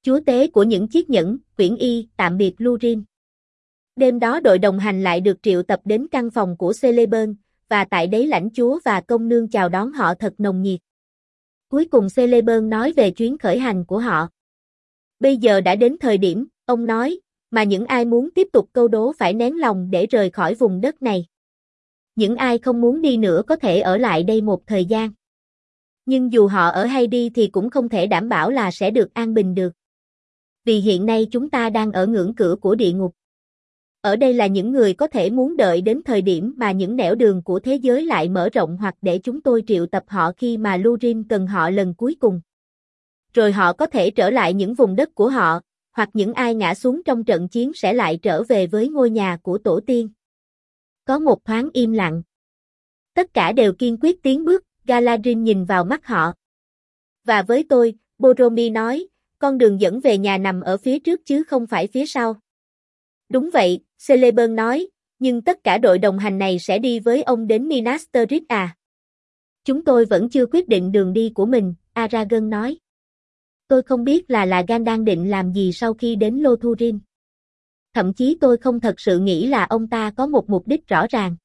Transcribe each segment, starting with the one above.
chúa tế của những chiếc nhẫn, Uyển Y, tạm biệt Lurin. Đêm đó đội đồng hành lại được triệu tập đến căn phòng của Celeburn, và tại đấy lãnh chúa và công nương chào đón họ thật nồng nhiệt. Cuối cùng Celeburn nói về chuyến khởi hành của họ. Bây giờ đã đến thời điểm, ông nói, mà những ai muốn tiếp tục câu đố phải nén lòng để rời khỏi vùng đất này. Những ai không muốn đi nữa có thể ở lại đây một thời gian. Nhưng dù họ ở hay đi thì cũng không thể đảm bảo là sẽ được an bình được. Vì hiện nay chúng ta đang ở ngưỡng cửa của địa ngục. Ở đây là những người có thể muốn đợi đến thời điểm mà những nẻo đường của thế giới lại mở rộng hoặc để chúng tôi triệu tập họ khi mà Lurin cần họ lần cuối cùng. Rồi họ có thể trở lại những vùng đất của họ, hoặc những ai ngã xuống trong trận chiến sẽ lại trở về với ngôi nhà của tổ tiên. Có một thoáng im lặng. Tất cả đều kiên quyết tiến bước, Galadriel nhìn vào mắt họ. Và với tôi, Boromir nói, con đường dẫn về nhà nằm ở phía trước chứ không phải phía sau. Đúng vậy, Celeburn nói, nhưng tất cả đội đồng hành này sẽ đi với ông đến Minas Tirith à? Chúng tôi vẫn chưa quyết định đường đi của mình, Aragorn nói. Tôi không biết là Gan đang định làm gì sau khi đến Lothurin. Thậm chí tôi không thật sự nghĩ là ông ta có một mục đích rõ ràng.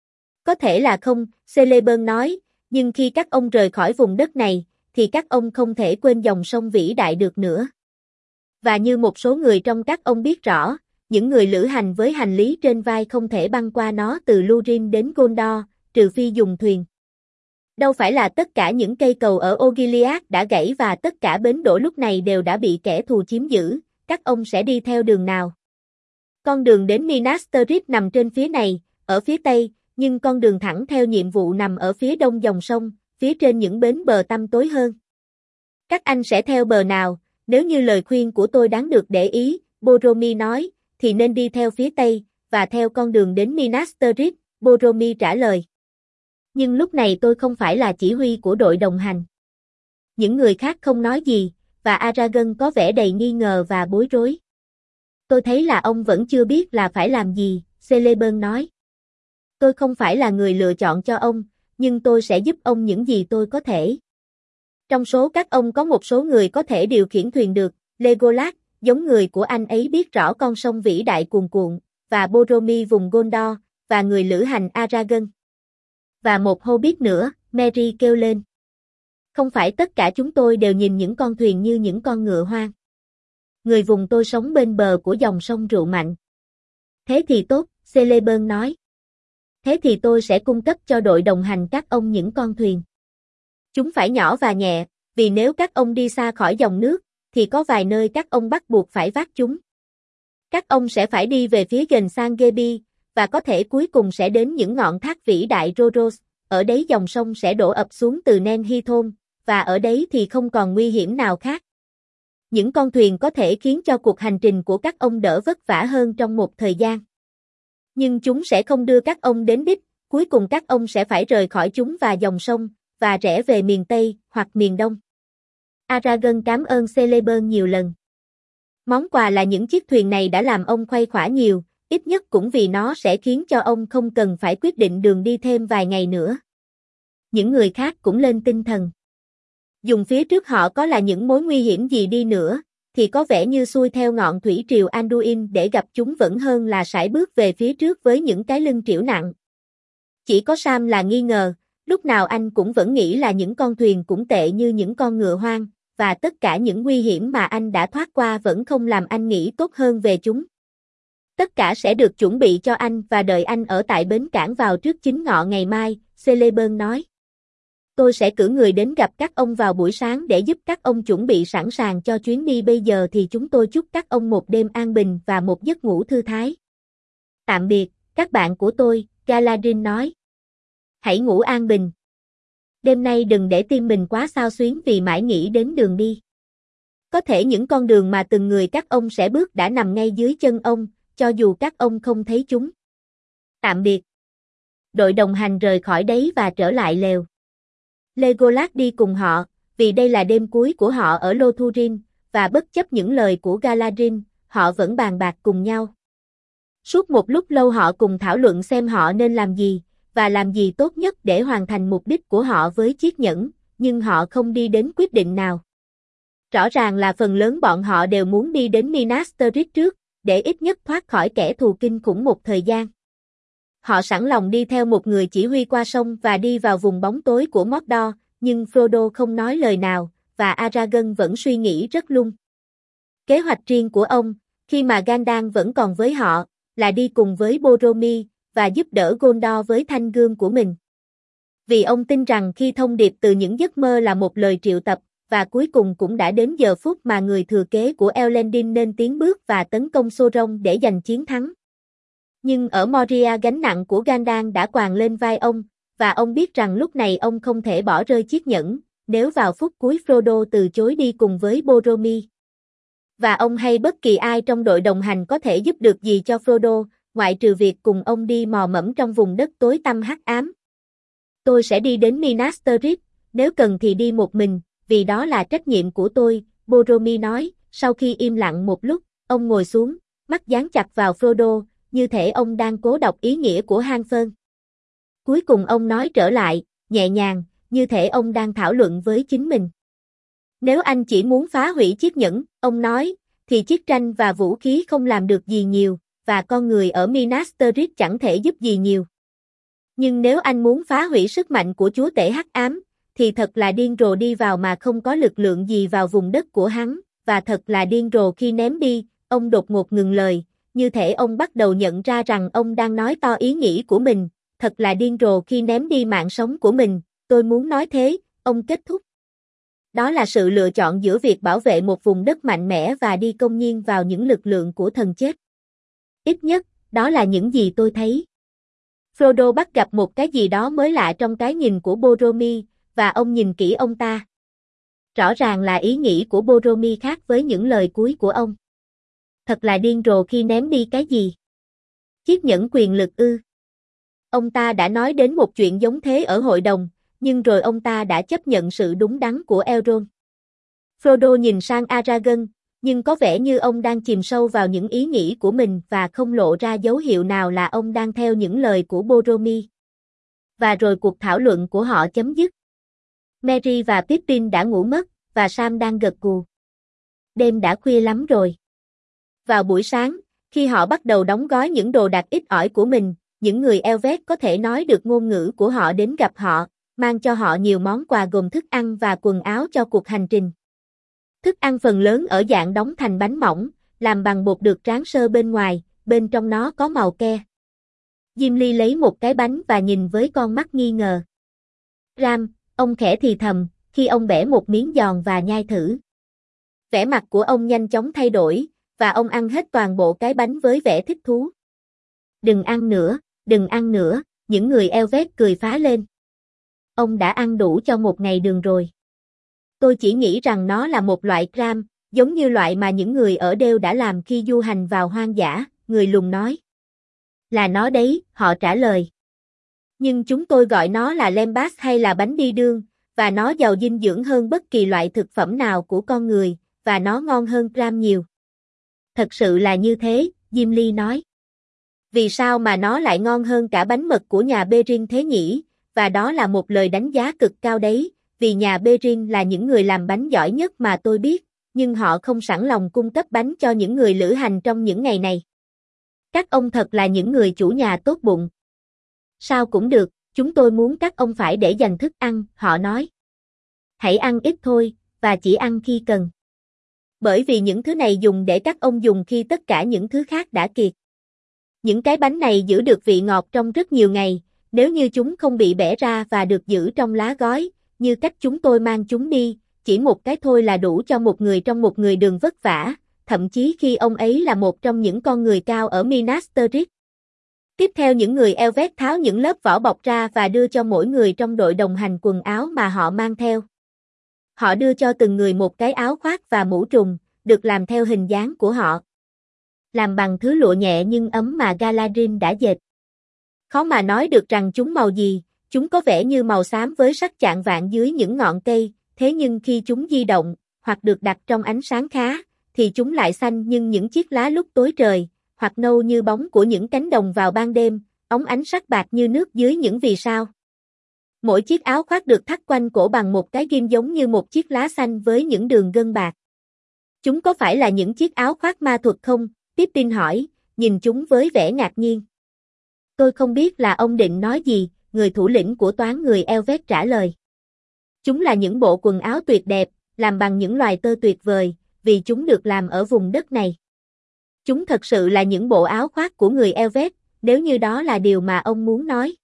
Có thể là không, Celeburn nói, nhưng khi các ông rời khỏi vùng đất này, thì các ông không thể quên dòng sông vĩ đại được nữa. Và như một số người trong các ông biết rõ, những người lữ hành với hành lý trên vai không thể băng qua nó từ Lurin đến Gondor, trừ phi dùng thuyền. Đâu phải là tất cả những cây cầu ở Osgiliath đã gãy và tất cả bến đỗ lúc này đều đã bị kẻ thù chiếm giữ, các ông sẽ đi theo đường nào? Con đường đến Minas Tirith nằm trên phía này, ở phía tây, nhưng con đường thẳng theo nhiệm vụ nằm ở phía đông dòng sông, phía trên những bến bờ tăm tối hơn. Các anh sẽ theo bờ nào? Nếu như lời khuyên của tôi đáng được để ý, Boromir nói, thì nên đi theo phía tây, và theo con đường đến Minas Tirith, Boromir trả lời. Nhưng lúc này tôi không phải là chỉ huy của đội đồng hành. Những người khác không nói gì, và Aragorn có vẻ đầy nghi ngờ và bối rối. Tôi thấy là ông vẫn chưa biết là phải làm gì, Celeburn nói. Tôi không phải là người lựa chọn cho ông, nhưng tôi sẽ giúp ông những gì tôi có thể. Trong số các ông có một số người có thể điều khiển thuyền được, Legolas, giống người của anh ấy biết rõ con sông vĩ đại cuồn cuộn, và Boromir vùng Gondor, và người lữ hành Aragorn. Và một Hobbit nữa, Merry kêu lên. Không phải tất cả chúng tôi đều nhìn những con thuyền như những con ngựa hoang. Người vùng tôi sống bên bờ của dòng sông rượu mạnh. Thế thì tốt, Celeburn nói. Thế thì tôi sẽ cung cấp cho đội đồng hành các ông những con thuyền. Chúng phải nhỏ và nhẹ, vì nếu các ông đi xa khỏi dòng nước, thì có vài nơi các ông bắt buộc phải vác chúng. Các ông sẽ phải đi về phía gần San Gebi, và có thể cuối cùng sẽ đến những ngọn thác vĩ đại Rhodos, ở đấy dòng sông sẽ đổ ập xuống từ Nen Hithon, và ở đấy thì không còn nguy hiểm nào khác. Những con thuyền có thể khiến cho cuộc hành trình của các ông đỡ vất vả hơn trong một thời gian. Nhưng chúng sẽ không đưa các ông đến đích, cuối cùng các ông sẽ phải rời khỏi chúng và dòng sông, và rẽ về miền Tây hoặc miền Đông. Aragorn cảm ơn Celeburn nhiều lần. Món quà là những chiếc thuyền này đã làm ông khuây khỏa nhiều, ít nhất cũng vì nó sẽ khiến cho ông không cần phải quyết định đường đi thêm vài ngày nữa. Những người khác cũng lên tinh thần. Dùng phía trước họ có là những mối nguy hiểm gì đi nữa, thì có vẻ như xuôi theo ngọn thủy triều Anduin để gặp chúng vẫn hơn là sải bước về phía trước với những cái lưng trĩu nặng. Chỉ có Sam là nghi ngờ, lúc nào anh cũng vẫn nghĩ là những con thuyền cũng tệ như những con ngựa hoang, và tất cả những nguy hiểm mà anh đã thoát qua vẫn không làm anh nghĩ tốt hơn về chúng. Tất cả sẽ được chuẩn bị cho anh và đợi anh ở tại bến cảng vào trước chính ngọ ngày mai, Celeburn nói. Tôi sẽ cử người đến gặp các ông vào buổi sáng để giúp các ông chuẩn bị sẵn sàng cho chuyến đi bây giờ thì chúng tôi chúc các ông một đêm an bình và một giấc ngủ thư thái. Tạm biệt, các bạn của tôi, Galadriel nói. Hãy ngủ an bình. Đêm nay đừng để tim mình quá xao xuyến vì mãi nghĩ đến đường đi. Có thể những con đường mà từng người các ông sẽ bước đã nằm ngay dưới chân ông, cho dù các ông không thấy chúng. Tạm biệt. Đội đồng hành rời khỏi đấy và trở lại lều. Legolas đi cùng họ, vì đây là đêm cuối của họ ở Lothurin, và bất chấp những lời của Galadriel, họ vẫn bàn bạc cùng nhau. Suốt một lúc lâu họ cùng thảo luận xem họ nên làm gì, và làm gì tốt nhất để hoàn thành mục đích của họ với chiếc nhẫn, nhưng họ không đi đến quyết định nào. Rõ ràng là phần lớn bọn họ đều muốn đi đến Minas Tirith trước, để ít nhất thoát khỏi kẻ thù kinh khủng một thời gian. Họ sẵn lòng đi theo một người chỉ huy qua sông và đi vào vùng bóng tối của Mordor, nhưng Frodo không nói lời nào, và Aragorn vẫn suy nghĩ rất lung. Kế hoạch riêng của ông, khi mà Gandalf vẫn còn với họ, là đi cùng với Boromir, và giúp đỡ Gondor với thanh gươm của mình. Vì ông tin rằng khi thông điệp từ những giấc mơ là một lời triệu tập, và cuối cùng cũng đã đến giờ phút mà người thừa kế của Elendil nên tiến bước và tấn công Sauron để giành chiến thắng. Nhưng ở Moria gánh nặng của Gandalf đã quàng lên vai ông, và ông biết rằng lúc này ông không thể bỏ rơi chiếc nhẫn, nếu vào phút cuối Frodo từ chối đi cùng với Boromir. Và ông hay bất kỳ ai trong đội đồng hành có thể giúp được gì cho Frodo, ngoại trừ việc cùng ông đi mò mẫm trong vùng đất tối tăm hắc ám. Tôi sẽ đi đến Minas Tirith, nếu cần thì đi một mình, vì đó là trách nhiệm của tôi, Boromir nói. Sau khi im lặng một lúc, ông ngồi xuống, mắt dán chặt vào Frodo, như thể ông đang cố đọc ý nghĩa của hang phơn. Cuối cùng ông nói trở lại, nhẹ nhàng, như thể ông đang thảo luận với chính mình. Nếu anh chỉ muốn phá hủy chiếc nhẫn, ông nói, thì chiếc tranh và vũ khí không làm được gì nhiều, và con người ở Minas Tirith chẳng thể giúp gì nhiều. Nhưng nếu anh muốn phá hủy sức mạnh của chúa tể hắc ám, thì thật là điên rồ đi vào mà không có lực lượng gì vào vùng đất của hắn, và thật là điên rồ khi ném đi. Ông đột ngột ngừng lời, như thể ông bắt đầu nhận ra rằng ông đang nói to ý nghĩ của mình, thật là điên rồ khi ném đi mạng sống của mình, tôi muốn nói thế, ông kết thúc. Đó là sự lựa chọn giữa việc bảo vệ một vùng đất mạnh mẽ và đi công nhiên vào những lực lượng của thần chết. Ít nhất, đó là những gì tôi thấy. Frodo bắt gặp một cái gì đó mới lạ trong cái nhìn của Boromir, và ông nhìn kỹ ông ta. Rõ ràng là ý nghĩ của Boromir khác với những lời cuối của ông. Thật là điên rồ khi ném đi cái gì? Chiếc nhẫn quyền lực ư? Ông ta đã nói đến một chuyện giống thế ở hội đồng, nhưng rồi ông ta đã chấp nhận sự đúng đắn của Elrond. Frodo nhìn sang Aragorn, nhưng có vẻ như ông đang chìm sâu vào những ý nghĩ của mình và không lộ ra dấu hiệu nào là ông đang theo những lời của Boromir. Và rồi cuộc thảo luận của họ chấm dứt. Merry và Pippin đã ngủ mất, và Sam đang gật gù. Đêm đã khuya lắm rồi. Vào buổi sáng, khi họ bắt đầu đóng gói những đồ đạc ít ỏi của mình, những người Elvet có thể nói được ngôn ngữ của họ đến gặp họ, mang cho họ nhiều món quà gồm thức ăn và quần áo cho cuộc hành trình. Thức ăn phần lớn ở dạng đóng thành bánh mỏng, làm bằng bột được tráng sơ bên ngoài, bên trong nó có màu ke. Gimli lấy một cái bánh và nhìn với con mắt nghi ngờ. Ram, ông khẽ thì thầm, khi ông bẻ một miếng giòn và nhai thử. Vẻ mặt của ông nhanh chóng thay đổi, và ông ăn hết toàn bộ cái bánh với vẻ thích thú. Đừng ăn nữa, những người Elvet cười phá lên. Ông đã ăn đủ cho một ngày đường rồi. Tôi chỉ nghĩ rằng nó là một loại cram, giống như loại mà những người ở Đêu đã làm khi du hành vào hoang dã, người lùn nói. Là nó đấy, họ trả lời. Nhưng chúng tôi gọi nó là lembas hay là bánh đi đương, và nó giàu dinh dưỡng hơn bất kỳ loại thực phẩm nào của con người, và nó ngon hơn cram nhiều. Thật sự là như thế, Gimli nói. Vì sao mà nó lại ngon hơn cả bánh mật của nhà Beren thế nhỉ? Và đó là một lời đánh giá cực cao đấy, vì nhà Beren là những người làm bánh giỏi nhất mà tôi biết, nhưng họ không sẵn lòng cung cấp bánh cho những người lữ hành trong những ngày này. Các ông thật là những người chủ nhà tốt bụng. Sao cũng được, chúng tôi muốn các ông phải để dành thức ăn, họ nói. Hãy ăn ít thôi, và chỉ ăn khi cần. Bởi vì những thứ này dùng để các ông dùng khi tất cả những thứ khác đã kiệt. Những cái bánh này giữ được vị ngọt trong rất nhiều ngày, nếu như chúng không bị bẻ ra và được giữ trong lá gói, như cách chúng tôi mang chúng đi, chỉ một cái thôi là đủ cho một người trong một người đường vất vả, thậm chí khi ông ấy là một trong những con người cao ở Minas Tirith. Tiếp theo những người Elvet tháo những lớp vỏ bọc ra và đưa cho mỗi người trong đội đồng hành quần áo mà họ mang theo. Họ đưa cho từng người một cái áo khoác và mũ trùm, được làm theo hình dáng của họ. Làm bằng thứ lụa nhẹ nhưng ấm mà Galadriel đã dệt. Khó mà nói được rằng chúng màu gì, chúng có vẻ như màu xám với sắc chạng vạn dưới những ngọn cây, thế nhưng khi chúng di động, hoặc được đặt trong ánh sáng khá, thì chúng lại xanh nhưng những chiếc lá lúc tối trời, hoặc nâu như bóng của những cánh đồng vào ban đêm, óng ánh sắc bạc như nước dưới những vì sao. Mỗi chiếc áo khoác được thắt quanh cổ bằng một cái ghim giống như một chiếc lá xanh với những đường gân bạc. Chúng có phải là những chiếc áo khoác ma thuật không? Pippin hỏi, nhìn chúng với vẻ ngạc nhiên. Tôi không biết là ông định nói gì, người thủ lĩnh của toán người Elvet trả lời. Chúng là những bộ quần áo tuyệt đẹp, làm bằng những loài tơ tuyệt vời, vì chúng được làm ở vùng đất này. Chúng thật sự là những bộ áo khoác của người Elvet, nếu như đó là điều mà ông muốn nói.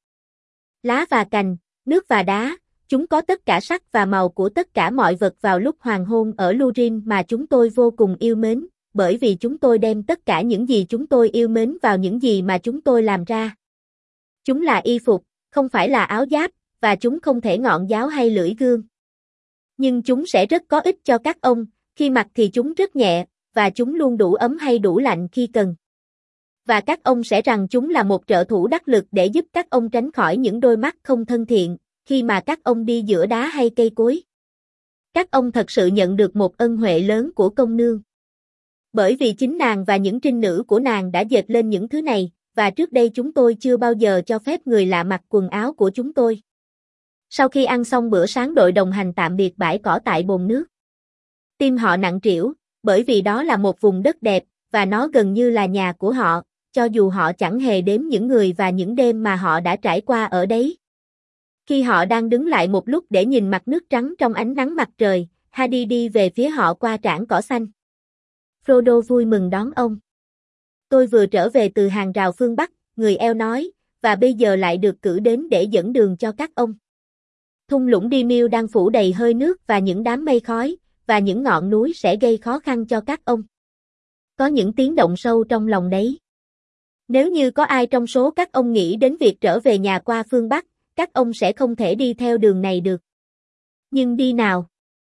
Lá và cành, nước và đá, chúng có tất cả sắc và màu của tất cả mọi vật vào lúc hoàng hôn ở Lurin mà chúng tôi vô cùng yêu mến, bởi vì chúng tôi đem tất cả những gì chúng tôi yêu mến vào những gì mà chúng tôi làm ra. Chúng là y phục, không phải là áo giáp, và chúng không thể ngọn giáo hay lưỡi gươm. Nhưng chúng sẽ rất có ích cho các ông, khi mặc thì chúng rất nhẹ, và chúng luôn đủ ấm hay đủ lạnh khi cần. Và các ông sẽ rằng chúng là một trợ thủ đắc lực để giúp các ông tránh khỏi những đôi mắt không thân thiện, khi mà các ông đi giữa đá hay cây cối. Các ông thật sự nhận được một ân huệ lớn của công nương. Bởi vì chính nàng và những trinh nữ của nàng đã dệt lên những thứ này, và trước đây chúng tôi chưa bao giờ cho phép người lạ mặc quần áo của chúng tôi. Sau khi ăn xong bữa sáng, đội đồng hành tạm biệt bãi cỏ tại bồn nước. Tim họ nặng trĩu, bởi vì đó là một vùng đất đẹp, và nó gần như là nhà của họ, cho dù họ chẳng hề đếm những người và những đêm mà họ đã trải qua ở đấy. Khi họ đang đứng lại một lúc để nhìn mặt nước trắng trong ánh nắng mặt trời, Hadi đi về phía họ qua trảng cỏ xanh. Frodo vui mừng đón ông. Tôi vừa trở về từ hàng rào phương Bắc, người eo nói, và bây giờ lại được cử đến để dẫn đường cho các ông. Thung lũng Dimir đang phủ đầy hơi nước và những đám mây khói, và những ngọn núi sẽ gây khó khăn cho các ông. Có những tiếng động sâu trong lòng đấy. Nếu như có ai trong số các ông nghĩ đến việc trở về nhà qua phương Bắc, các ông sẽ không thể đi theo đường này được. Nhưng đi nào.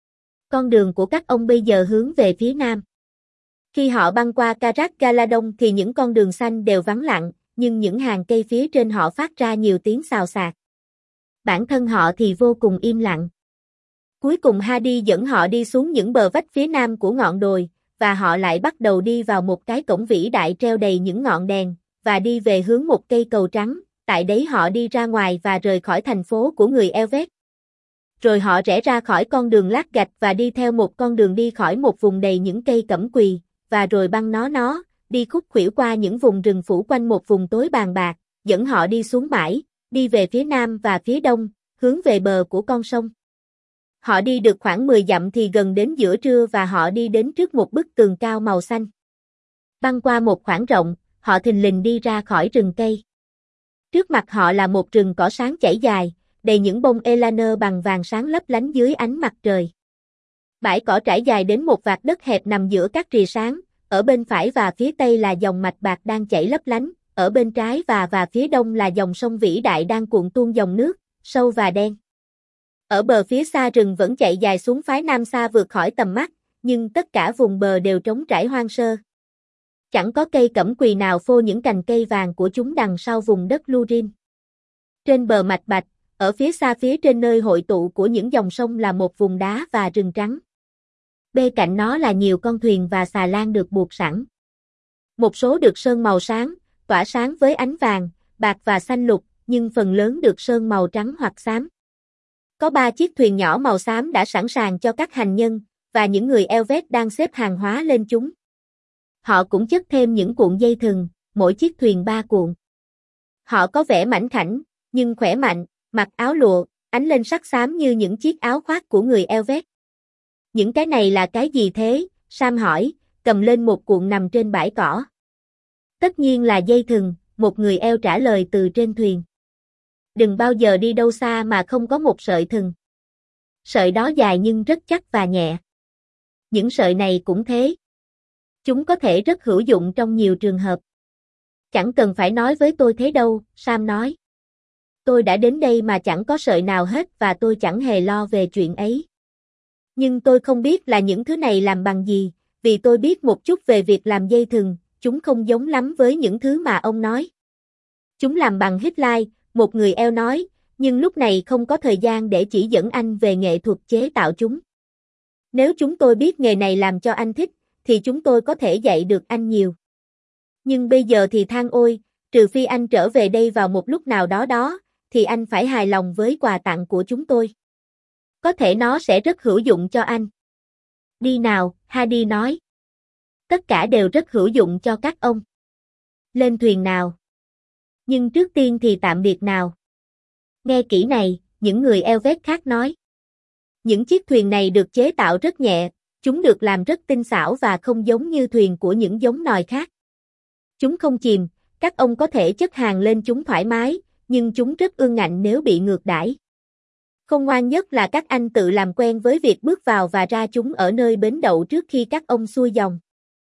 Con đường của các ông bây giờ hướng về phía nam. Khi họ băng qua Carak Galadon thì những con đường xanh đều vắng lặng, nhưng những hàng cây phía trên họ phát ra nhiều tiếng xào xạc. Bản thân họ thì vô cùng im lặng. Cuối cùng Hadi dẫn họ đi xuống những bờ vách phía nam của ngọn đồi, và họ lại bắt đầu đi vào một cái cổng vĩ đại treo đầy những ngọn đèn, và đi về hướng một cây cầu trắng, tại đấy họ đi ra ngoài và rời khỏi thành phố của người Elvet. Rồi họ rẽ ra khỏi con đường lát gạch và đi theo một con đường đi khỏi một vùng đầy những cây cẩm quỳ, và rồi băng nó, đi khúc khuỷu qua những vùng rừng phủ quanh một vùng tối bàn bạc, dẫn họ đi xuống bãi, đi về phía nam và phía đông, hướng về bờ của con sông. Họ đi được khoảng 10 dặm thì gần đến giữa trưa và họ đi đến trước một bức tường cao màu xanh. Băng qua một khoảng rộng, họ thình lình đi ra khỏi rừng cây. Trước mặt họ là một rừng cỏ sáng chảy dài, đầy những bông elanơ bằng vàng sáng lấp lánh dưới ánh mặt trời. Bãi cỏ trải dài đến một vạt đất hẹp nằm giữa các rìa sáng, ở bên phải và phía tây là dòng mạch bạc đang chảy lấp lánh, ở bên trái và phía đông là dòng sông vĩ đại đang cuộn tuôn dòng nước, sâu và đen. Ở bờ phía xa rừng vẫn chạy dài xuống phái nam xa vượt khỏi tầm mắt, nhưng tất cả vùng bờ đều trống trải hoang sơ. Chẳng có cây cẩm quỳ nào phô những cành cây vàng của chúng đằng sau vùng đất Lurin. Trên bờ mạch bạch, ở phía xa phía trên nơi hội tụ của những dòng sông là một vùng đá và rừng trắng. Bên cạnh nó là nhiều con thuyền và xà lan được buộc sẵn. Một số được sơn màu sáng, tỏa sáng với ánh vàng, bạc và xanh lục, nhưng phần lớn được sơn màu trắng hoặc xám. Có 3 chiếc thuyền nhỏ màu xám đã sẵn sàng cho các hành nhân, và những người Elvet đang xếp hàng hóa lên chúng. Họ cũng chất thêm những cuộn dây thừng, mỗi chiếc thuyền 3 cuộn. Họ có vẻ mảnh khảnh, nhưng khỏe mạnh, mặc áo lụa, ánh lên sắc xám như những chiếc áo khoác của người Elvet. Những cái này là cái gì thế? Sam hỏi, cầm lên một cuộn nằm trên bãi cỏ. Tất nhiên là dây thừng, một người eo trả lời từ trên thuyền. Đừng bao giờ đi đâu xa mà không có một sợi thừng. Sợi đó dài nhưng rất chắc và nhẹ. Những sợi này cũng thế. Chúng có thể rất hữu dụng trong nhiều trường hợp. Chẳng cần phải nói với tôi thế đâu, Sam nói. Tôi đã đến đây mà chẳng có sợi nào hết và tôi chẳng hề lo về chuyện ấy. Nhưng tôi không biết là những thứ này làm bằng gì, vì tôi biết một chút về việc làm dây thừng, chúng không giống lắm với những thứ mà ông nói. Chúng làm bằng Hittite, một người eo nói, nhưng lúc này không có thời gian để chỉ dẫn anh về nghệ thuật chế tạo chúng. Nếu chúng tôi biết nghề này làm cho anh thích, thì chúng tôi có thể dạy được anh nhiều. Nhưng bây giờ thì than ôi, trừ phi anh trở về đây vào một lúc nào đó, thì anh phải hài lòng với quà tặng của chúng tôi. Có thể nó sẽ rất hữu dụng cho anh. Đi nào, Hadi nói. Tất cả đều rất hữu dụng cho các ông. Lên thuyền nào. Nhưng trước tiên thì tạm biệt nào. Nghe kỹ này, những người Elvet khác nói. Những chiếc thuyền này được chế tạo rất nhẹ, chúng được làm rất tinh xảo và không giống như thuyền của những giống nòi khác. Chúng không chìm, các ông có thể chất hàng lên chúng thoải mái, nhưng chúng rất ương ngạnh nếu bị ngược đãi. Khôn ngoan nhất là các anh tự làm quen với việc bước vào và ra chúng ở nơi bến đậu trước khi các ông xuôi dòng.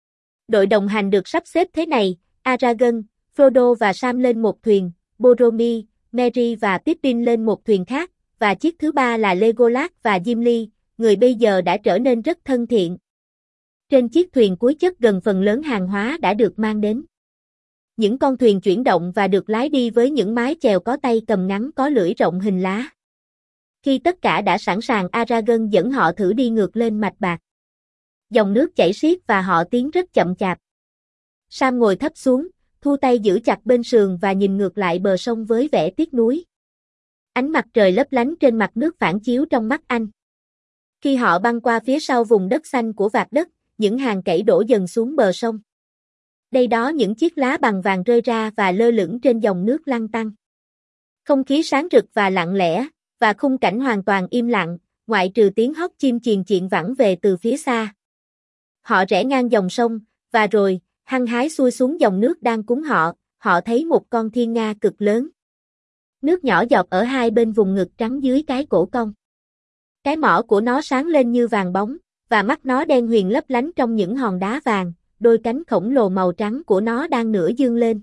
Đội đồng hành được sắp xếp thế này, Aragorn, Frodo và Sam lên một thuyền, Boromir, Merry và Pippin lên một thuyền khác, và chiếc thứ ba là Legolas và Gimli, người bây giờ đã trở nên rất thân thiện. Trên chiếc thuyền cuối chất gần phần lớn hàng hóa đã được mang đến. Những con thuyền chuyển động và được lái đi với những mái chèo có tay cầm ngắn có lưỡi rộng hình lá. Khi tất cả đã sẵn sàng, Aragorn dẫn họ thử đi ngược lên mạch bạc. Dòng nước chảy xiết và họ tiến rất chậm chạp. Sam ngồi thấp xuống, thu tay giữ chặt bên sườn và nhìn ngược lại bờ sông với vẻ tiếc nuối. Ánh mặt trời lấp lánh trên mặt nước phản chiếu trong mắt anh. Khi họ băng qua phía sau vùng đất xanh của vạt đất, những hàng cẩy đổ dần xuống bờ sông. Đây đó những chiếc lá bằng vàng rơi ra và lơ lửng trên dòng nước lăn tăn. Không khí sáng rực và lặng lẽ, và khung cảnh hoàn toàn im lặng, ngoại trừ tiếng hót chim chiền chiện vẳng về từ phía xa. Họ rẽ ngang dòng sông, và rồi, hăng hái xuôi xuống dòng nước đang cuốn họ thấy một con thiên nga cực lớn. Nước nhỏ giọt ở hai bên vùng ngực trắng dưới cái cổ cong. Cái mỏ của nó sáng lên như vàng bóng, và mắt nó đen huyền lấp lánh trong những hòn đá vàng, đôi cánh khổng lồ màu trắng của nó đang nửa dương lên.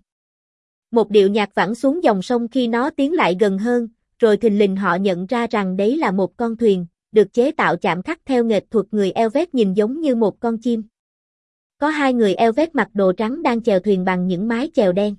Một điệu nhạc vẳng xuống dòng sông khi nó tiến lại gần hơn, rồi thình lình họ nhận ra rằng đấy là một con thuyền, được chế tạo chạm khắc theo nghệ thuật người Elvet nhìn giống như một con chim. Có hai người Elvet mặc đồ trắng đang chèo thuyền bằng những mái chèo đen.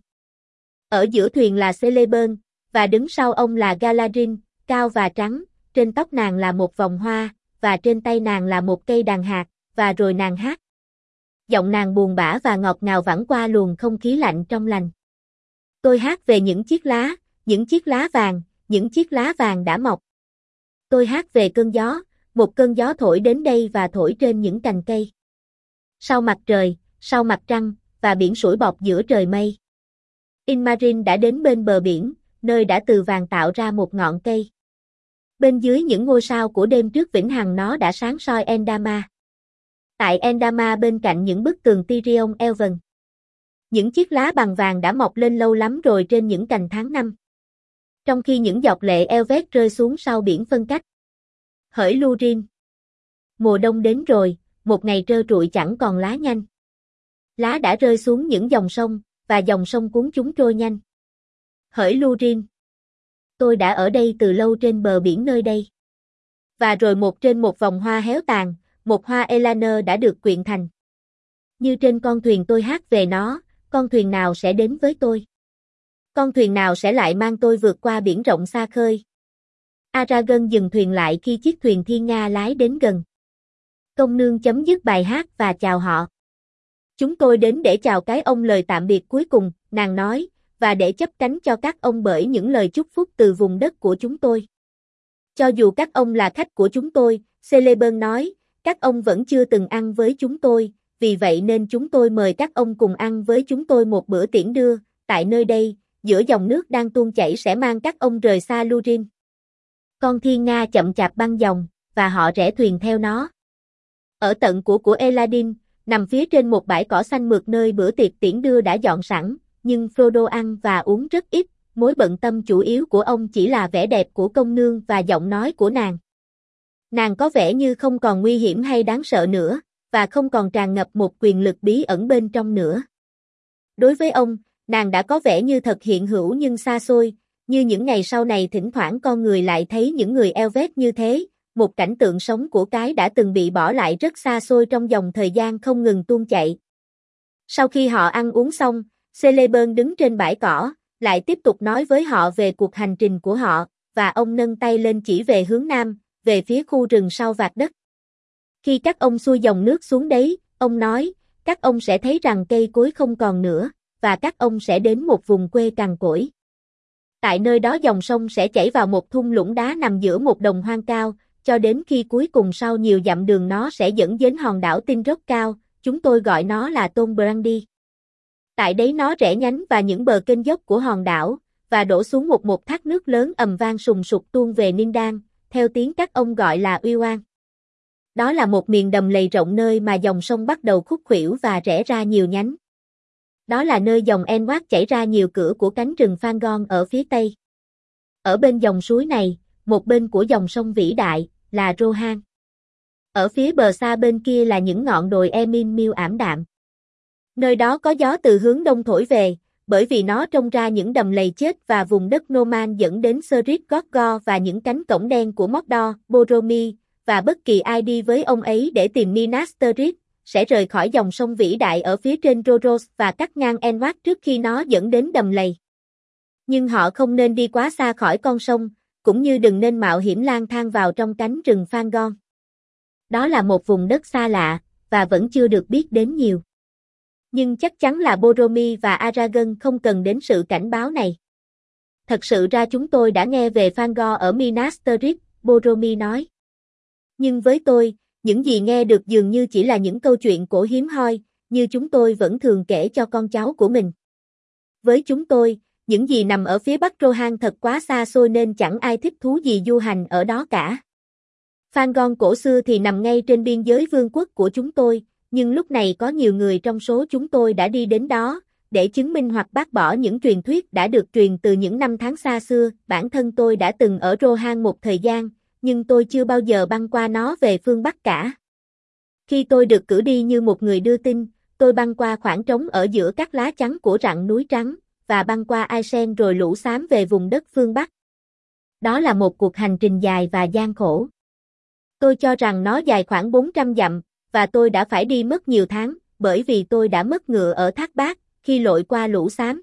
Ở giữa thuyền là Celeborn, và đứng sau ông là Galadriel, cao và trắng, trên tóc nàng là một vòng hoa, và trên tay nàng là một cây đàn hạt, và rồi nàng hát. Giọng nàng buồn bã và ngọt ngào vẳng qua luồng không khí lạnh trong lành. Tôi hát về những chiếc lá vàng, những chiếc lá vàng đã mọc. Tôi hát về cơn gió, một cơn gió thổi đến đây và thổi trên những cành cây. Sau mặt trời, sau mặt trăng, và biển sủi bọt giữa trời mây. Ilmarin đã đến bên bờ biển, nơi đã từ vàng tạo ra một ngọn cây. Bên dưới những ngôi sao của đêm trước vĩnh hằng nó đã sáng soi Endama. Tại Endama bên cạnh những bức tường Tirion Elven. Những chiếc lá bằng vàng đã mọc lên lâu lắm rồi trên những cành tháng năm. Trong khi những giọt lệ Elvet rơi xuống sau biển phân cách. Hỡi Lúrin. Mùa đông đến rồi, một ngày trơ trụi chẳng còn lá nhanh. Lá đã rơi xuống những dòng sông, và dòng sông cuốn chúng trôi nhanh. Hỡi Lúrin. Tôi đã ở đây từ lâu trên bờ biển nơi đây. Và rồi trên một vòng hoa héo tàn, một hoa Elanir đã được quyện thành. Như trên con thuyền tôi hát về nó, con thuyền nào sẽ đến với tôi? Con thuyền nào sẽ lại mang tôi vượt qua biển rộng xa khơi? Aragorn dừng thuyền lại khi chiếc thuyền thiên nga lái đến gần. Công nương chấm dứt bài hát và chào họ. Chúng tôi đến để chào cái ông lời tạm biệt cuối cùng, nàng nói, và để chấp cánh cho các ông bởi những lời chúc phúc từ vùng đất của chúng tôi. Cho dù các ông là khách của chúng tôi, Celeborn nói, các ông vẫn chưa từng ăn với chúng tôi, vì vậy nên chúng tôi mời các ông cùng ăn với chúng tôi một bữa tiễn đưa, tại nơi đây, giữa dòng nước đang tuôn chảy sẽ mang các ông rời xa Lúrin. Con thiên nga chậm chạp băng dòng, và họ rẽ thuyền theo nó. Ở tận của Eladin, nằm phía trên một bãi cỏ xanh mượt nơi bữa tiệc tiễn đưa đã dọn sẵn, nhưng Frodo ăn và uống rất ít, mối bận tâm chủ yếu của ông chỉ là vẻ đẹp của công nương và giọng nói của nàng. Nàng có vẻ như không còn nguy hiểm hay đáng sợ nữa, và không còn tràn ngập một quyền lực bí ẩn bên trong nữa. Đối với ông, nàng đã có vẻ như thật hiện hữu nhưng xa xôi, như những ngày sau này thỉnh thoảng con người lại thấy những người Elvet như thế, một cảnh tượng sống của cái đã từng bị bỏ lại rất xa xôi trong dòng thời gian không ngừng tuôn chạy. Sau khi họ ăn uống xong, Celeborn đứng trên bãi cỏ, lại tiếp tục nói với họ về cuộc hành trình của họ, và ông nâng tay lên chỉ về hướng nam, về phía khu rừng sau vạt đất. Khi các ông xuôi dòng nước xuống đấy, ông nói, các ông sẽ thấy rằng cây cối không còn nữa, và các ông sẽ đến một vùng quê cằn cỗi. Tại nơi đó dòng sông sẽ chảy vào một thung lũng đá nằm giữa một đồng hoang cao, cho đến khi cuối cùng sau nhiều dặm đường nó sẽ dẫn đến hòn đảo tinh rất cao, chúng tôi gọi nó là Tôn Brandy. Tại đấy nó rẽ nhánh và những bờ kênh dốc của hòn đảo, và đổ xuống một thác nước lớn ầm vang sùng sục tuôn về Nindan, theo tiếng các ông gọi là Uy Oan. Đó là một miền đầm lầy rộng nơi mà dòng sông bắt đầu khúc khuỷu và rẽ ra nhiều nhánh. Đó là nơi dòng Enward chảy ra nhiều cửa của cánh rừng Fangon ở phía tây. Ở bên dòng suối này, một bên của dòng sông vĩ đại, là Rohan. Ở phía bờ xa bên kia là những ngọn đồi Emin Mill ảm đạm. Nơi đó có gió từ hướng đông thổi về, bởi vì nó trông ra những đầm lầy chết và vùng đất Noman dẫn đến Serith Gorgor và những cánh cổng đen của Mordor, Boromir, và bất kỳ ai đi với ông ấy để tìm Minas Tirith, sẽ rời khỏi dòng sông vĩ đại ở phía trên Rhodos và cắt ngang Enward trước khi nó dẫn đến đầm lầy. Nhưng họ không nên đi quá xa khỏi con sông, cũng như đừng nên mạo hiểm lang thang vào trong cánh rừng Fangon. Đó là một vùng đất xa lạ, và vẫn chưa được biết đến nhiều. Nhưng chắc chắn là Boromir và Aragorn không cần đến sự cảnh báo này. Thật sự ra chúng tôi đã nghe về Fangor ở Minas Tirith, Boromir nói. Nhưng với tôi, những gì nghe được dường như chỉ là những câu chuyện cổ hiếm hoi, như chúng tôi vẫn thường kể cho con cháu của mình. Với chúng tôi, những gì nằm ở phía bắc Rohan thật quá xa xôi nên chẳng ai thích thú gì du hành ở đó cả. Fangon cổ xưa thì nằm ngay trên biên giới vương quốc của chúng tôi, nhưng lúc này có nhiều người trong số chúng tôi đã đi đến đó, để chứng minh hoặc bác bỏ những truyền thuyết đã được truyền từ những năm tháng xa xưa. Bản thân tôi đã từng ở Rohan một thời gian, nhưng tôi chưa bao giờ băng qua nó về phương Bắc cả. Khi tôi được cử đi như một người đưa tin, tôi băng qua khoảng trống ở giữa các lá chắn của rặng núi trắng, và băng qua Aisen rồi lũ xám về vùng đất phương Bắc. Đó là một cuộc hành trình dài và gian khổ. Tôi cho rằng nó dài khoảng 400 dặm, và tôi đã phải đi mất nhiều tháng, bởi vì tôi đã mất ngựa ở Thác Bát, khi lội qua lũ xám.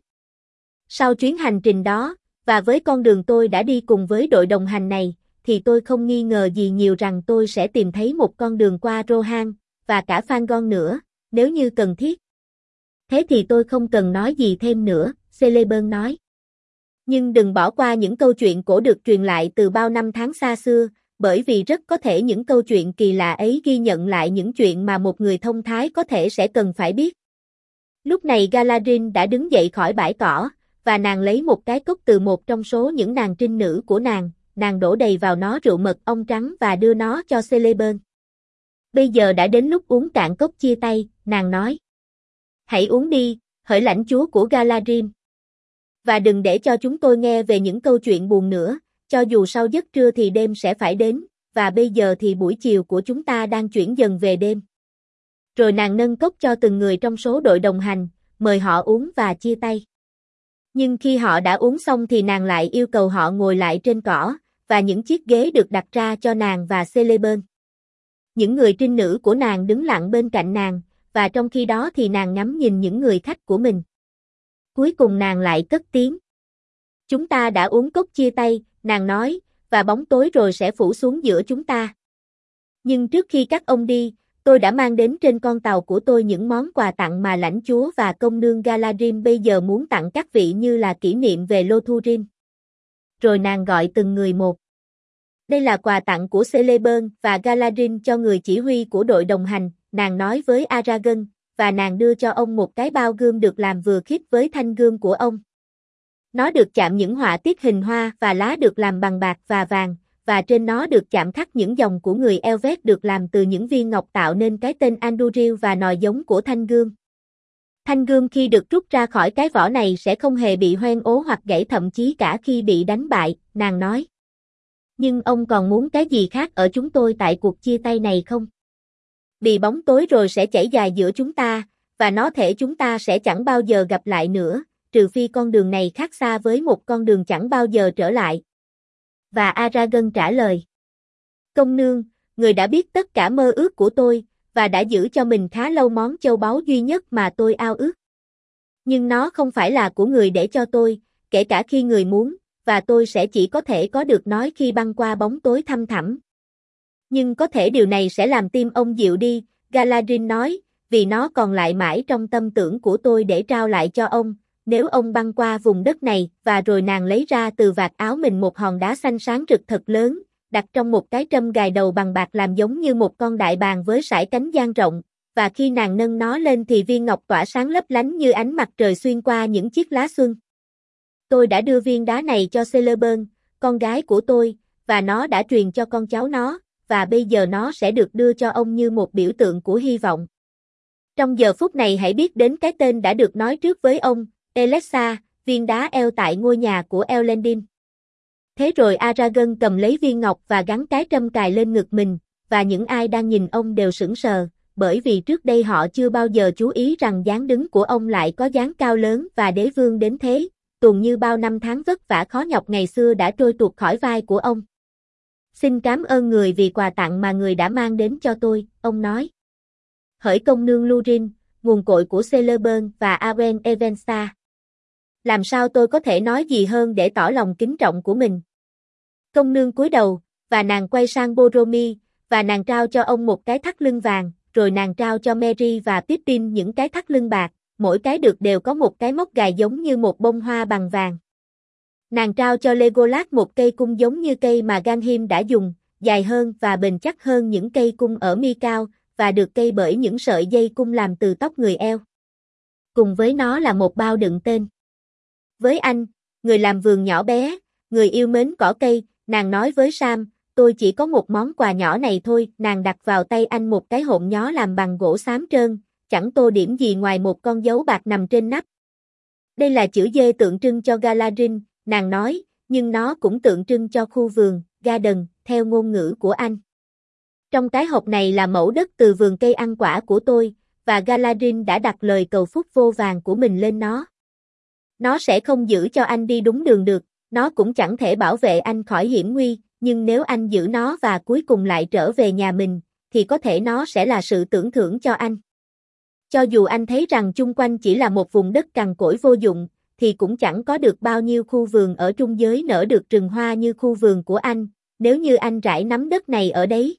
Sau chuyến hành trình đó, và với con đường tôi đã đi cùng với đội đồng hành này, thì tôi không nghi ngờ gì nhiều rằng tôi sẽ tìm thấy một con đường qua Rohan, và cả Fangon nữa, nếu như cần thiết. Thế thì tôi không cần nói gì thêm nữa, Celeborn nói. Nhưng đừng bỏ qua những câu chuyện cổ được truyền lại từ bao năm tháng xa xưa, bởi vì rất có thể những câu chuyện kỳ lạ ấy ghi nhận lại những chuyện mà một người thông thái có thể sẽ cần phải biết. Lúc này Galadriel đã đứng dậy khỏi bãi cỏ, và nàng lấy một cái cốc từ một trong số những nàng trinh nữ của nàng đổ đầy vào nó rượu mật ong trắng và đưa nó cho Celeborn. Bây giờ đã đến lúc uống cạn cốc chia tay, nàng nói. Hãy uống đi, hỡi lãnh chúa của Galadriel. Và đừng để cho chúng tôi nghe về những câu chuyện buồn nữa, cho dù sau giấc trưa thì đêm sẽ phải đến, và bây giờ thì buổi chiều của chúng ta đang chuyển dần về đêm. Rồi nàng nâng cốc cho từng người trong số đội đồng hành, mời họ uống và chia tay. Nhưng khi họ đã uống xong thì nàng lại yêu cầu họ ngồi lại trên cỏ, và những chiếc ghế được đặt ra cho nàng và Celeborn. Những người trinh nữ của nàng đứng lặng bên cạnh nàng, và trong khi đó thì nàng ngắm nhìn những người khách của mình. Cuối cùng nàng lại cất tiếng. Chúng ta đã uống cốc chia tay, nàng nói, và bóng tối rồi sẽ phủ xuống giữa chúng ta. Nhưng trước khi các ông đi, tôi đã mang đến trên con tàu của tôi những món quà tặng mà lãnh chúa và công nương Galadriel bây giờ muốn tặng các vị như là kỷ niệm về Lothurin. Rồi nàng gọi từng người một. Đây là quà tặng của Celeborn và Galadriel cho người chỉ huy của đội đồng hành, nàng nói với Aragorn, và nàng đưa cho ông một cái bao gươm được làm vừa khít với thanh gươm của ông. Nó được chạm những họa tiết hình hoa và lá được làm bằng bạc và vàng, và trên nó được chạm khắc những dòng của người Elvet được làm từ những viên ngọc tạo nên cái tên Andúril và nòi giống của thanh gươm. Thanh gươm khi được rút ra khỏi cái vỏ này sẽ không hề bị hoen ố hoặc gãy thậm chí cả khi bị đánh bại, nàng nói. Nhưng ông còn muốn cái gì khác ở chúng tôi tại cuộc chia tay này không? Vì bóng tối rồi sẽ chảy dài giữa chúng ta, và nó thể chúng ta sẽ chẳng bao giờ gặp lại nữa, trừ phi con đường này khác xa với một con đường chẳng bao giờ trở lại. Và Aragorn trả lời. Công nương, người đã biết tất cả mơ ước của tôi, và đã giữ cho mình khá lâu món châu báu duy nhất mà tôi ao ước. Nhưng nó không phải là của người để cho tôi, kể cả khi người muốn, và tôi sẽ chỉ có thể có được nói khi băng qua bóng tối thăm thẳm. Nhưng có thể điều này sẽ làm tim ông dịu đi, Galadriel nói, vì nó còn lại mãi trong tâm tưởng của tôi để trao lại cho ông, nếu ông băng qua vùng đất này, và rồi nàng lấy ra từ vạt áo mình một hòn đá xanh sáng rực thật lớn, đặt trong một cái trâm gài đầu bằng bạc làm giống như một con đại bàng với sải cánh dang rộng, và khi nàng nâng nó lên thì viên ngọc tỏa sáng lấp lánh như ánh mặt trời xuyên qua những chiếc lá xuân. Tôi đã đưa viên đá này cho Celeburn, con gái của tôi, và nó đã truyền cho con cháu nó, và bây giờ nó sẽ được đưa cho ông như một biểu tượng của hy vọng. Trong giờ phút này hãy biết đến cái tên đã được nói trước với ông, Alexa, viên đá eo tại ngôi nhà của Elendil. Thế rồi Aragorn cầm lấy viên ngọc và gắn cái trâm cài lên ngực mình, và những ai đang nhìn ông đều sững sờ, bởi vì trước đây họ chưa bao giờ chú ý rằng dáng đứng của ông lại có dáng cao lớn và đế vương đến thế, tuồn như bao năm tháng vất vả khó nhọc ngày xưa đã trôi tuột khỏi vai của ông. Xin cảm ơn người vì quà tặng mà người đã mang đến cho tôi, ông nói. Hỡi công nương Lurin, nguồn cội của Celeburn và Arwen Evensta. Làm sao tôi có thể nói gì hơn để tỏ lòng kính trọng của mình? Công nương cúi đầu, và nàng quay sang Boromir, và nàng trao cho ông một cái thắt lưng vàng, rồi nàng trao cho Merry và Pippin những cái thắt lưng bạc, mỗi cái được đều có một cái móc gài giống như một bông hoa bằng vàng. Nàng trao cho Legolas một cây cung giống như cây mà Gandalf đã dùng, dài hơn và bền chắc hơn những cây cung ở Mikau, và được cây bởi những sợi dây cung làm từ tóc người eo. Cùng với nó là một bao đựng tên. Với anh, người làm vườn nhỏ bé, người yêu mến cỏ cây, nàng nói với Sam, tôi chỉ có một món quà nhỏ này thôi, nàng đặt vào tay anh một cái hộm nhó làm bằng gỗ xám trơn, chẳng tô điểm gì ngoài một con dấu bạc nằm trên nắp. Đây là chữ D tượng trưng cho Galadrin, nàng nói, nhưng nó cũng tượng trưng cho khu vườn, garden, theo ngôn ngữ của anh. Trong cái hộp này là mẫu đất từ vườn cây ăn quả của tôi, và Galadrin đã đặt lời cầu phúc vô vàn của mình lên nó. Nó sẽ không giữ cho anh đi đúng đường được, nó cũng chẳng thể bảo vệ anh khỏi hiểm nguy, nhưng nếu anh giữ nó và cuối cùng lại trở về nhà mình, thì có thể nó sẽ là sự tưởng thưởng cho anh. Cho dù anh thấy rằng chung quanh chỉ là một vùng đất cằn cỗi vô dụng, thì cũng chẳng có được bao nhiêu khu vườn ở trung giới nở được rừng hoa như khu vườn của anh, nếu như anh rải nắm đất này ở đấy.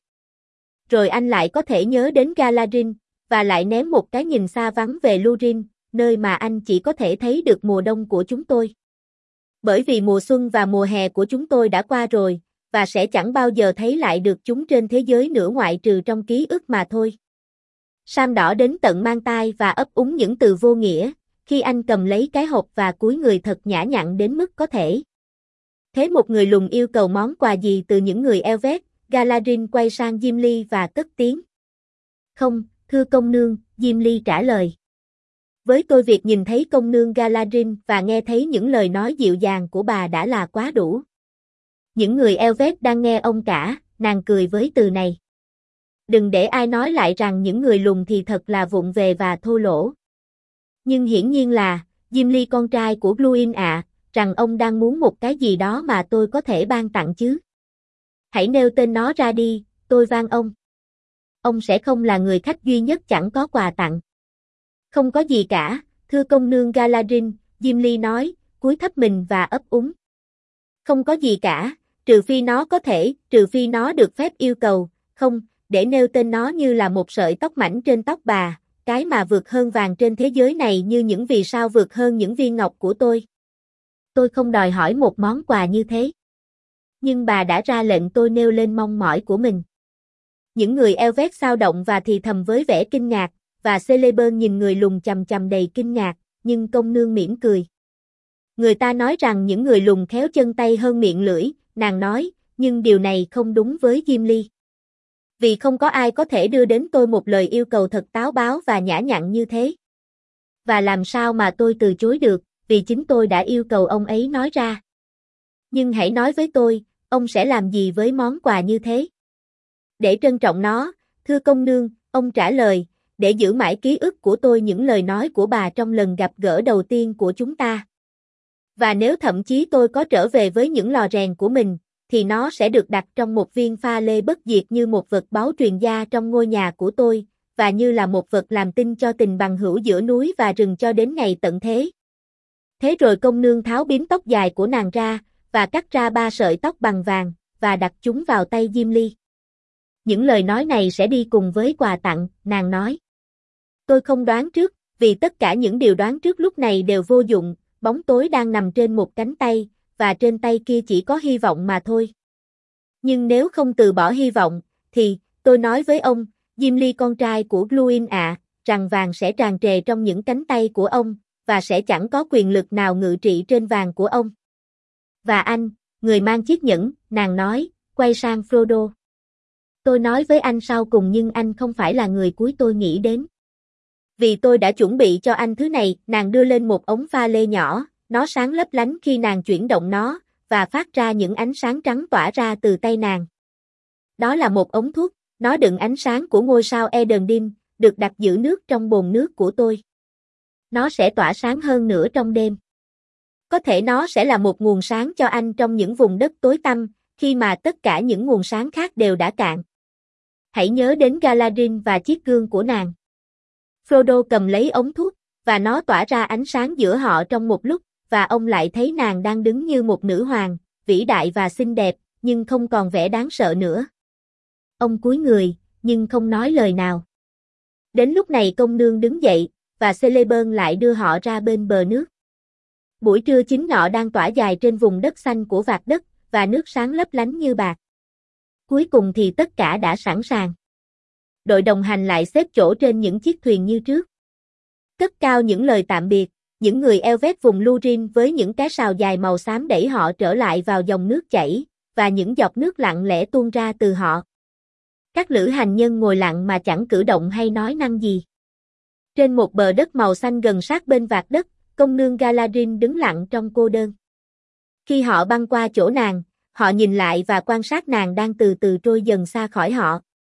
Rồi anh lại có thể nhớ đến Galadrin, và lại ném một cái nhìn xa vắng về Lurin, nơi mà anh chỉ có thể thấy được mùa đông của chúng tôi. Bởi vì mùa xuân và mùa hè của chúng tôi đã qua rồi, và sẽ chẳng bao giờ thấy lại được chúng trên thế giới nữa ngoại trừ trong ký ức mà thôi. Sam đỏ đến tận mang tai và ấp úng những từ vô nghĩa, khi anh cầm lấy cái hộp và cúi người thật nhã nhặn đến mức có thể. Thế một người lùn yêu cầu món quà gì từ những người Elvet? Galadrin quay sang Gimli và cất tiếng. Không, thưa công nương, Gimli trả lời. Với tôi việc nhìn thấy công nương Galadrin và nghe thấy những lời nói dịu dàng của bà đã là quá đủ. Những người Elvet đang nghe ông cả, nàng cười với từ này. Đừng để ai nói lại rằng những người lùn thì thật là vụng về và thô lỗ. Nhưng hiển nhiên là, Gimli con trai của Gluin ạ, rằng ông đang muốn một cái gì đó mà tôi có thể ban tặng chứ. Hãy nêu tên nó ra đi, tôi van ông. Ông sẽ không là người khách duy nhất chẳng có quà tặng. Không có gì cả, thưa công nương Galadrin, Gimli nói, cúi thấp mình và ấp úng. Không có gì cả, trừ phi nó được phép yêu cầu, không, để nêu tên nó như là một sợi tóc mảnh trên tóc bà, cái mà vượt hơn vàng trên thế giới này như những vì sao vượt hơn những viên ngọc của tôi. Tôi không đòi hỏi một món quà như thế. Nhưng bà đã ra lệnh tôi nêu lên mong mỏi của mình. Những người Elvet xao động và thì thầm với vẻ kinh ngạc, và Celeburn nhìn người lùn chằm chằm đầy kinh ngạc, nhưng công nương mỉm cười. Người ta nói rằng những người lùn khéo chân tay hơn miệng lưỡi, nàng nói, nhưng điều này không đúng với Gimli. Vì không có ai có thể đưa đến tôi một lời yêu cầu thật táo báo và nhã nhặn như thế. Và làm sao mà tôi từ chối được, vì chính tôi đã yêu cầu ông ấy nói ra. Nhưng hãy nói với tôi, ông sẽ làm gì với món quà như thế? Để trân trọng nó, thưa công nương, ông trả lời, để giữ mãi ký ức của tôi những lời nói của bà trong lần gặp gỡ đầu tiên của chúng ta. Và nếu thậm chí tôi có trở về với những lò rèn của mình, thì nó sẽ được đặt trong một viên pha lê bất diệt như một vật báu truyền gia trong ngôi nhà của tôi, và như là một vật làm tin cho tình bằng hữu giữa núi và rừng cho đến ngày tận thế. Thế rồi công nương tháo bím tóc dài của nàng ra, và cắt ra 3 sợi tóc bằng vàng, và đặt chúng vào tay Gimli. Những lời nói này sẽ đi cùng với quà tặng, nàng nói. Tôi không đoán trước, vì tất cả những điều đoán trước lúc này đều vô dụng, bóng tối đang nằm trên một cánh tay, và trên tay kia chỉ có hy vọng mà thôi. Nhưng nếu không từ bỏ hy vọng, thì, tôi nói với ông, Gimli con trai của Gluin ạ, rằng vàng sẽ tràn trề trong những cánh tay của ông, và sẽ chẳng có quyền lực nào ngự trị trên vàng của ông. Và anh, người mang chiếc nhẫn, nàng nói, quay sang Frodo. Tôi nói với anh sau cùng nhưng anh không phải là người cuối tôi nghĩ đến. Vì tôi đã chuẩn bị cho anh thứ này, nàng đưa lên một ống pha lê nhỏ, nó sáng lấp lánh khi nàng chuyển động nó, và phát ra những ánh sáng trắng tỏa ra từ tay nàng. Đó là một ống thuốc, nó đựng ánh sáng của ngôi sao Edendim, được đặt giữ nước trong bồn nước của tôi. Nó sẽ tỏa sáng hơn nữa trong đêm. Có thể nó sẽ là một nguồn sáng cho anh trong những vùng đất tối tăm, khi mà tất cả những nguồn sáng khác đều đã cạn. Hãy nhớ đến Galadriel và chiếc gương của nàng. Frodo cầm lấy ống thuốc, và nó tỏa ra ánh sáng giữa họ trong một lúc, và ông lại thấy nàng đang đứng như một nữ hoàng, vĩ đại và xinh đẹp, nhưng không còn vẻ đáng sợ nữa. Ông cúi người, nhưng không nói lời nào. Đến lúc này công nương đứng dậy, và Celeborn lại đưa họ ra bên bờ nước. Buổi trưa chính nọ đang tỏa dài trên vùng đất xanh của vạt đất, và nước sáng lấp lánh như bạc. Cuối cùng thì tất cả đã sẵn sàng. Đội đồng hành lại xếp chỗ trên những chiếc thuyền như trước. Cất cao những lời tạm biệt, những người Elvet vùng Lúrin với những cái sào dài màu xám đẩy họ trở lại vào dòng nước chảy, và những giọt nước lặng lẽ tuôn ra từ họ. Các lữ hành nhân ngồi lặng mà chẳng cử động hay nói năng gì. Trên một bờ đất màu xanh gần sát bên vạt đất, công nương Galadriel đứng lặng trong cô đơn. Khi họ băng qua chỗ nàng, họ nhìn lại và quan sát nàng đang từ từ trôi dần xa khỏi họ.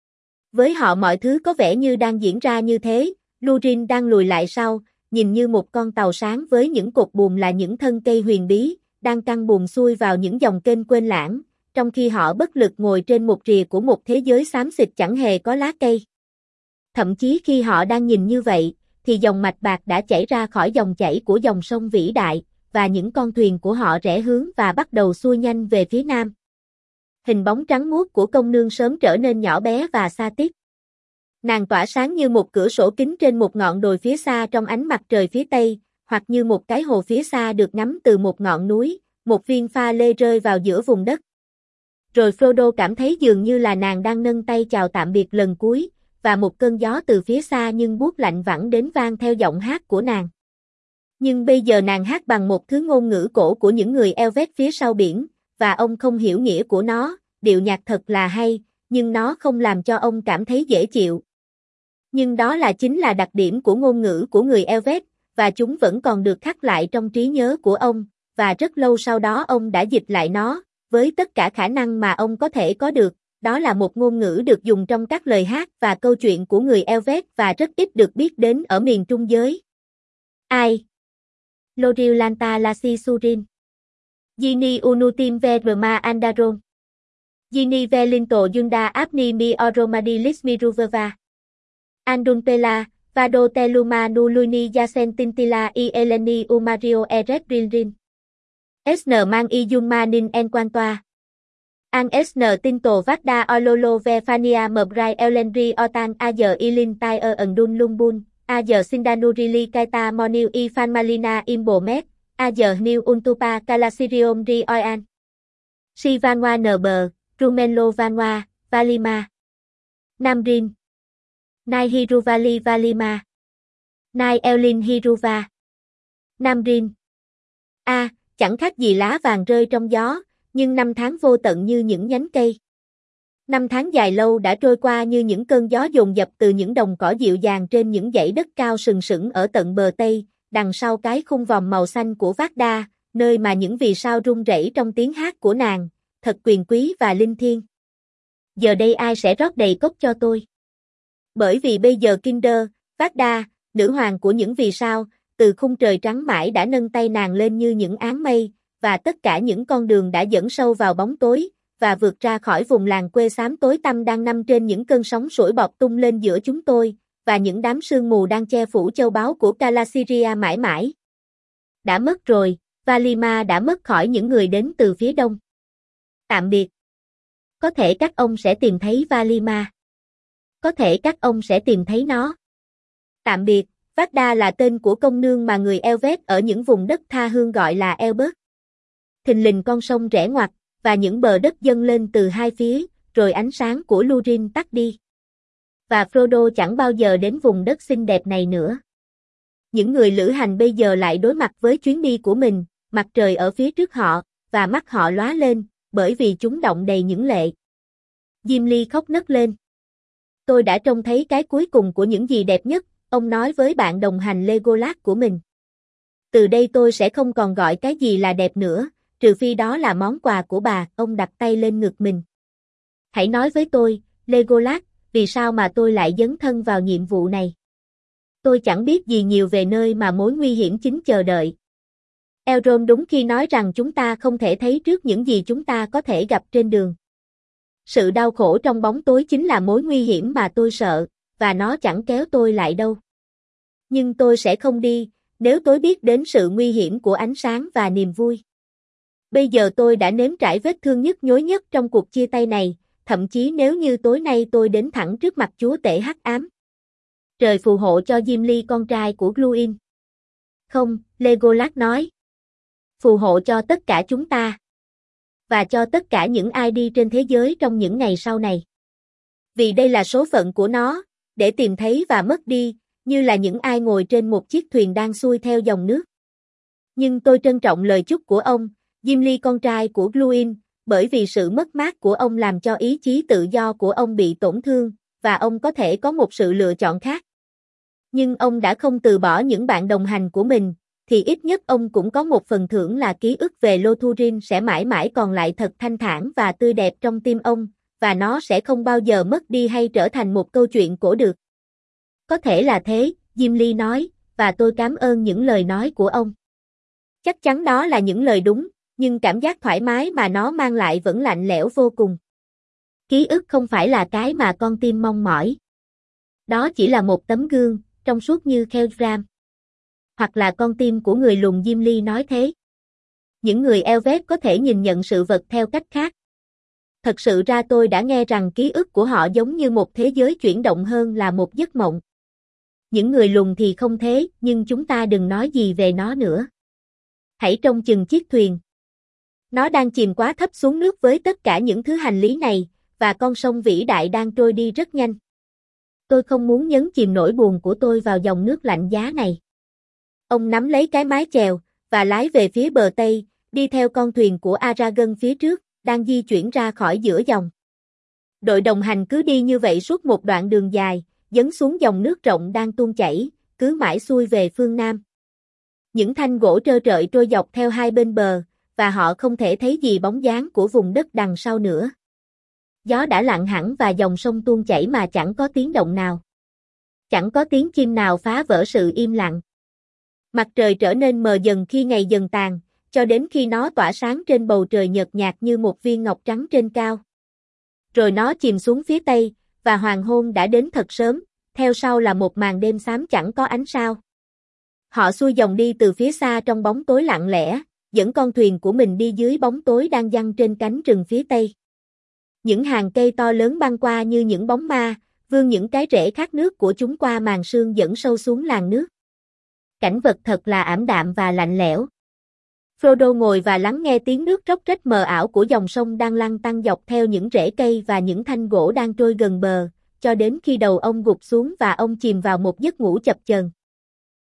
Với họ mọi thứ có vẻ như đang diễn ra như thế, Lúrin đang lùi lại sau, nhìn như một con tàu sáng với những cột buồm là những thân cây huyền bí, đang căng buồm xuôi vào những dòng kênh quên lãng, trong khi họ bất lực ngồi trên một rìa của một thế giới xám xịt chẳng hề có lá cây. Thậm chí khi họ đang nhìn như vậy, thì dòng mạch bạc đã chảy ra khỏi dòng chảy của dòng sông vĩ đại, và những con thuyền của họ rẽ hướng và bắt đầu xuôi nhanh về phía nam. Hình bóng trắng muốt của công nương sớm trở nên nhỏ bé và xa tít. Nàng tỏa sáng như một cửa sổ kính trên một ngọn đồi phía xa trong ánh mặt trời phía tây, hoặc như một cái hồ phía xa được ngắm từ một ngọn núi, một viên pha lê rơi vào giữa vùng đất. Rồi Frodo cảm thấy dường như là nàng đang nâng tay chào tạm biệt lần cuối, và một cơn gió từ phía xa nhưng buốt lạnh vẳng đến vang theo giọng hát của nàng. Nhưng bây giờ nàng hát bằng một thứ ngôn ngữ cổ của những người Elvet phía sau biển, và ông không hiểu nghĩa của nó, điệu nhạc thật là hay, nhưng nó không làm cho ông cảm thấy dễ chịu. Nhưng đó chính là đặc điểm của ngôn ngữ của người Elvet, và chúng vẫn còn được khắc lại trong trí nhớ của ông, và rất lâu sau đó ông đã dịch lại nó, với tất cả khả năng mà ông có thể có được. Đó là một ngôn ngữ được dùng trong các lời hát và câu chuyện của người Elvet và rất ít được biết đến ở miền Trung giới. Ai? Loril Lanta Lasi Surin. Gini Unutim Verma Andaron. Gini Velinto Yunda Apni Mi Oromadi Lismiruveva. Andunpela, Vado Teluma Nuluni Yasen Tintila I Eleni Umario Eret Rinrin. SN Mang I Yunma Nin Enquantoa. An SN Tinto Vada Ololo Vefania Mbrai Elendri Otan Ayer Ilin Tai Ndun Lumbun, Ayer Sindanurili Kaita Monil I Fanmalina Imbomet, Ayer New Untupa Kalasirium Ri Oyan. Si Vanwa NB, Rumenlo Vanwa, Valima. Namrin. Nai Hiruvali Valima. Nai Elin Hiruva. Namrin. Chẳng khác gì lá vàng rơi trong gió, nhưng năm tháng vô tận như những nhánh cây. Năm tháng dài lâu đã trôi qua như những cơn gió dồn dập từ những đồng cỏ dịu dàng trên những dãy đất cao sừng sững ở tận bờ Tây, đằng sau cái khung vòm màu xanh của Vác-đa, nơi mà những vì sao rung rẩy trong tiếng hát của nàng, thật quyền quý và linh thiêng. Giờ đây ai sẽ rót đầy cốc cho tôi? Bởi vì bây giờ Kinder, Vác-đa, nữ hoàng của những vì sao, từ khung trời trắng mãi đã nâng tay nàng lên như những áng mây, và tất cả những con đường đã dẫn sâu vào bóng tối, và vượt ra khỏi vùng làng quê xám tối tăm đang nằm trên những cơn sóng sủi bọt tung lên giữa chúng tôi, và những đám sương mù đang che phủ châu báu của Calasiria mãi mãi. Đã mất rồi, Valima đã mất khỏi những người đến từ phía đông. Tạm biệt. Có thể các ông sẽ tìm thấy Valima. Có thể các ông sẽ tìm thấy nó. Tạm biệt. Vác-đa là tên của công nương mà người Elvet ở những vùng đất tha hương gọi là Elberth. Thình lình con sông rẽ ngoặt, và những bờ đất dâng lên từ hai phía, rồi ánh sáng của Lúrin tắt đi. Và Frodo chẳng bao giờ đến vùng đất xinh đẹp này nữa. Những người lữ hành bây giờ lại đối mặt với chuyến đi của mình, mặt trời ở phía trước họ, và mắt họ lóa lên, bởi vì chúng đọng đầy những lệ. Gimli khóc nấc lên. Tôi đã trông thấy cái cuối cùng của những gì đẹp nhất, ông nói với bạn đồng hành Legolas của mình. Từ đây tôi sẽ không còn gọi cái gì là đẹp nữa, trừ phi đó là món quà của bà, ông đặt tay lên ngực mình. Hãy nói với tôi, Legolas, vì sao mà tôi lại dấn thân vào nhiệm vụ này? Tôi chẳng biết gì nhiều về nơi mà mối nguy hiểm chính chờ đợi. Elrond đúng khi nói rằng chúng ta không thể thấy trước những gì chúng ta có thể gặp trên đường. Sự đau khổ trong bóng tối chính là mối nguy hiểm mà tôi sợ, và nó chẳng kéo tôi lại đâu. Nhưng tôi sẽ không đi, nếu tôi biết đến sự nguy hiểm của ánh sáng và niềm vui. Bây giờ tôi đã nếm trải vết thương nhức nhối nhất trong cuộc chia tay này, thậm chí nếu như tối nay tôi đến thẳng trước mặt chúa tể hắc ám. Trời phù hộ cho Gimli con trai của Gluin. Không, Legolas nói. Phù hộ cho tất cả chúng ta. Và cho tất cả những ai đi trên thế giới trong những ngày sau này. Vì đây là số phận của nó, để tìm thấy và mất đi, như là những ai ngồi trên một chiếc thuyền đang xuôi theo dòng nước. Nhưng tôi trân trọng lời chúc của ông, Gimli con trai của Gluin, bởi vì sự mất mát của ông làm cho ý chí tự do của ông bị tổn thương, và ông có thể có một sự lựa chọn khác. Nhưng ông đã không từ bỏ những bạn đồng hành của mình, thì ít nhất ông cũng có một phần thưởng là ký ức về Lothurin sẽ mãi mãi còn lại thật thanh thản và tươi đẹp trong tim ông, và nó sẽ không bao giờ mất đi hay trở thành một câu chuyện cổ được. Có thể là thế, Gimli nói, và tôi cảm ơn những lời nói của ông. Chắc chắn đó là những lời đúng, nhưng cảm giác thoải mái mà nó mang lại vẫn lạnh lẽo vô cùng. Ký ức không phải là cái mà con tim mong mỏi. Đó chỉ là một tấm gương, trong suốt như Celebram. Hoặc là con tim của người lùn, Gimli nói thế. Những người Elvet có thể nhìn nhận sự vật theo cách khác. Thật sự ra tôi đã nghe rằng ký ức của họ giống như một thế giới chuyển động hơn là một giấc mộng. Những người lùn thì không thế, nhưng chúng ta đừng nói gì về nó nữa. Hãy trông chừng chiếc thuyền. Nó đang chìm quá thấp xuống nước với tất cả những thứ hành lý này, và con sông vĩ đại đang trôi đi rất nhanh. Tôi không muốn nhấn chìm nỗi buồn của tôi vào dòng nước lạnh giá này. Ông nắm lấy cái mái chèo, và lái về phía bờ Tây, đi theo con thuyền của Aragorn phía trước, đang di chuyển ra khỏi giữa dòng. Đội đồng hành cứ đi như vậy suốt một đoạn đường dài, dấn xuống dòng nước rộng đang tuôn chảy, cứ mãi xuôi về phương Nam. Những thanh gỗ trơ trọi trôi dọc theo hai bên bờ, và họ không thể thấy gì bóng dáng của vùng đất đằng sau nữa. Gió đã lặng hẳn và dòng sông tuôn chảy mà chẳng có tiếng động nào. Chẳng có tiếng chim nào phá vỡ sự im lặng. Mặt trời trở nên mờ dần khi ngày dần tàn, cho đến khi nó tỏa sáng trên bầu trời nhợt nhạt như một viên ngọc trắng trên cao. Rồi nó chìm xuống phía tây, và hoàng hôn đã đến thật sớm, theo sau là một màn đêm xám chẳng có ánh sao. Họ xuôi dòng đi từ phía xa trong bóng tối lặng lẽ, dẫn con thuyền của mình đi dưới bóng tối đang giăng trên cánh rừng phía tây. Những hàng cây to lớn băng qua như những bóng ma, vươn những cái rễ khát nước của chúng qua màn sương dẫn sâu xuống làn nước. Cảnh vật thật là ảm đạm và lạnh lẽo. Frodo ngồi và lắng nghe tiếng nước róc rách mờ ảo của dòng sông đang lăn tăn dọc theo những rễ cây và những thanh gỗ đang trôi gần bờ, cho đến khi đầu ông gục xuống và ông chìm vào một giấc ngủ chập chờn.